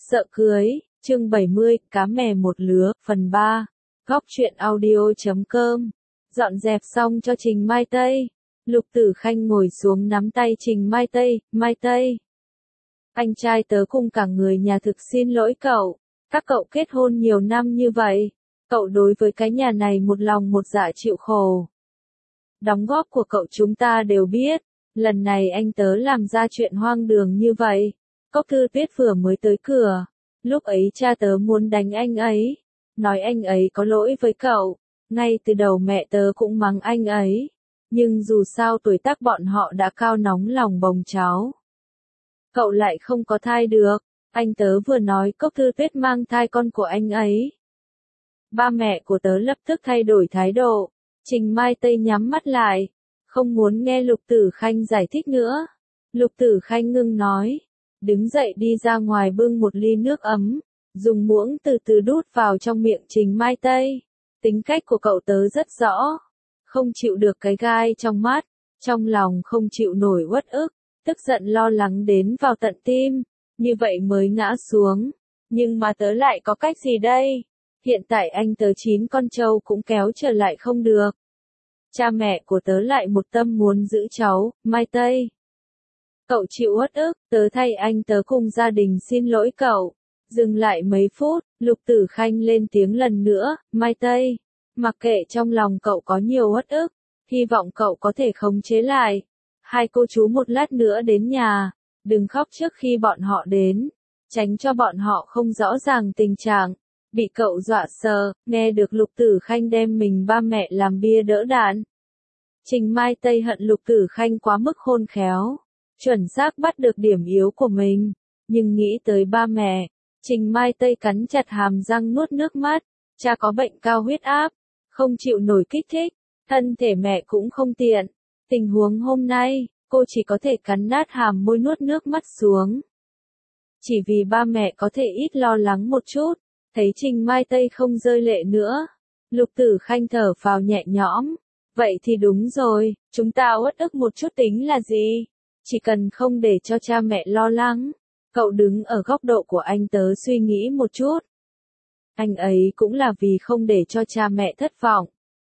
Sợ cưới, chương 70, cá mè một lứa, phần 3. Góc truyện audio.com. Dọn dẹp xong cho Trình Mai Tây. Lục Tử Khanh ngồi xuống nắm tay Trình Mai Tây. Mai Tây, anh trai tớ cùng cả người nhà thực xin lỗi cậu. Các cậu kết hôn nhiều năm như vậy, cậu đối với cái nhà này một lòng một dạ chịu khổ. Đóng góp của cậu chúng ta đều biết, lần này anh tớ làm ra chuyện hoang đường như vậy. Cốc Thư Tuyết vừa mới tới cửa, lúc ấy cha tớ muốn đánh anh ấy, nói anh ấy có lỗi với cậu, ngay từ đầu mẹ tớ cũng mắng anh ấy, nhưng dù sao tuổi tác bọn họ đã cao nóng lòng bồng cháu. Cậu lại không có thai được, anh tớ vừa nói Cốc Thư Tuyết mang thai con của anh ấy. Ba mẹ của tớ lập tức thay đổi thái độ, Trình Mai Tây nhắm mắt lại, không muốn nghe Lục Tử Khanh giải thích nữa. Lục Tử Khanh ngưng nói, đứng dậy đi ra ngoài bưng một ly nước ấm, dùng muỗng từ từ đút vào trong miệng Trình Mai Tây. Tính cách của cậu tớ rất rõ, không chịu được cái gai trong mắt, trong lòng không chịu nổi uất ức, tức giận lo lắng đến vào tận tim, như vậy mới ngã xuống. Nhưng mà tớ lại có cách gì đây? Hiện tại anh tớ 9 con trâu cũng kéo trở lại không được. Cha mẹ của tớ lại một tâm muốn giữ cháu, Mai Tây. Cậu chịu uất ức, tớ thay anh tớ cùng gia đình xin lỗi cậu. Dừng lại mấy phút, Lục Tử Khanh lên tiếng lần nữa, Mai Tây. Mặc kệ trong lòng cậu có nhiều uất ức, hy vọng cậu có thể khống chế lại. Hai cô chú một lát nữa đến nhà, đừng khóc trước khi bọn họ đến, tránh cho bọn họ không rõ ràng tình trạng. Bị cậu dọa sợ, nghe được Lục Tử Khanh đem mình ba mẹ làm bia đỡ đạn. Trình Mai Tây hận Lục Tử Khanh quá mức khôn khéo, chuẩn xác bắt được điểm yếu của mình, nhưng nghĩ tới ba mẹ, Trình Mai Tây cắn chặt hàm răng nuốt nước mắt. Cha có bệnh cao huyết áp, không chịu nổi kích thích, thân thể mẹ cũng không tiện. Tình huống hôm nay, cô chỉ có thể cắn nát hàm môi nuốt nước mắt xuống. Chỉ vì ba mẹ có thể ít lo lắng một chút. Thấy Trình Mai Tây không rơi lệ nữa, Lục Tử Khanh thở phào nhẹ nhõm. Vậy thì đúng rồi, chúng ta uất ức một chút tính là gì? Chỉ cần không để cho cha mẹ lo lắng. Cậu đứng ở góc độ của anh tớ suy nghĩ một chút. Anh ấy cũng là vì không để cho cha mẹ thất vọng.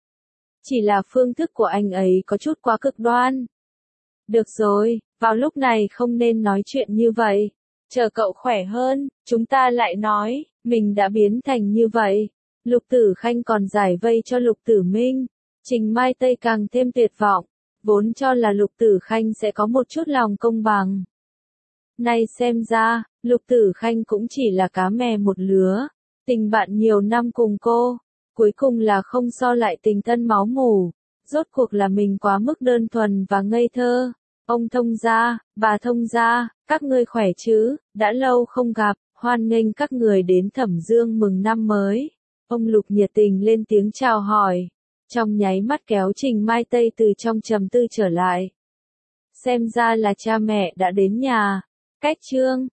Chỉ là phương thức của anh ấy có chút quá cực đoan. Được rồi, vào lúc này không nên nói chuyện như vậy. Chờ cậu khỏe hơn, chúng ta lại nói. Mình đã biến thành như vậy. Lục Tử Khanh còn giải vây cho Lục Tử Minh. Trình Mai Tây càng thêm tuyệt vọng. Vốn cho là Lục Tử Khanh sẽ có một chút lòng công bằng. Nay xem ra, Lục Tử Khanh cũng chỉ là cá mè một lứa. Tình bạn nhiều năm cùng cô, cuối cùng là không so lại tình thân máu mủ. Rốt cuộc là mình quá mức đơn thuần và ngây thơ. Ông thông gia, bà thông gia, các ngươi khỏe chứ, đã lâu không gặp. Hoan nghênh các người đến Thẩm Dương mừng năm mới. Ông Lục nhiệt tình lên tiếng chào hỏi. Trong nháy mắt kéo Trình Mai Tây từ trong trầm tư trở lại. Xem ra là cha mẹ đã đến nhà. Cách chương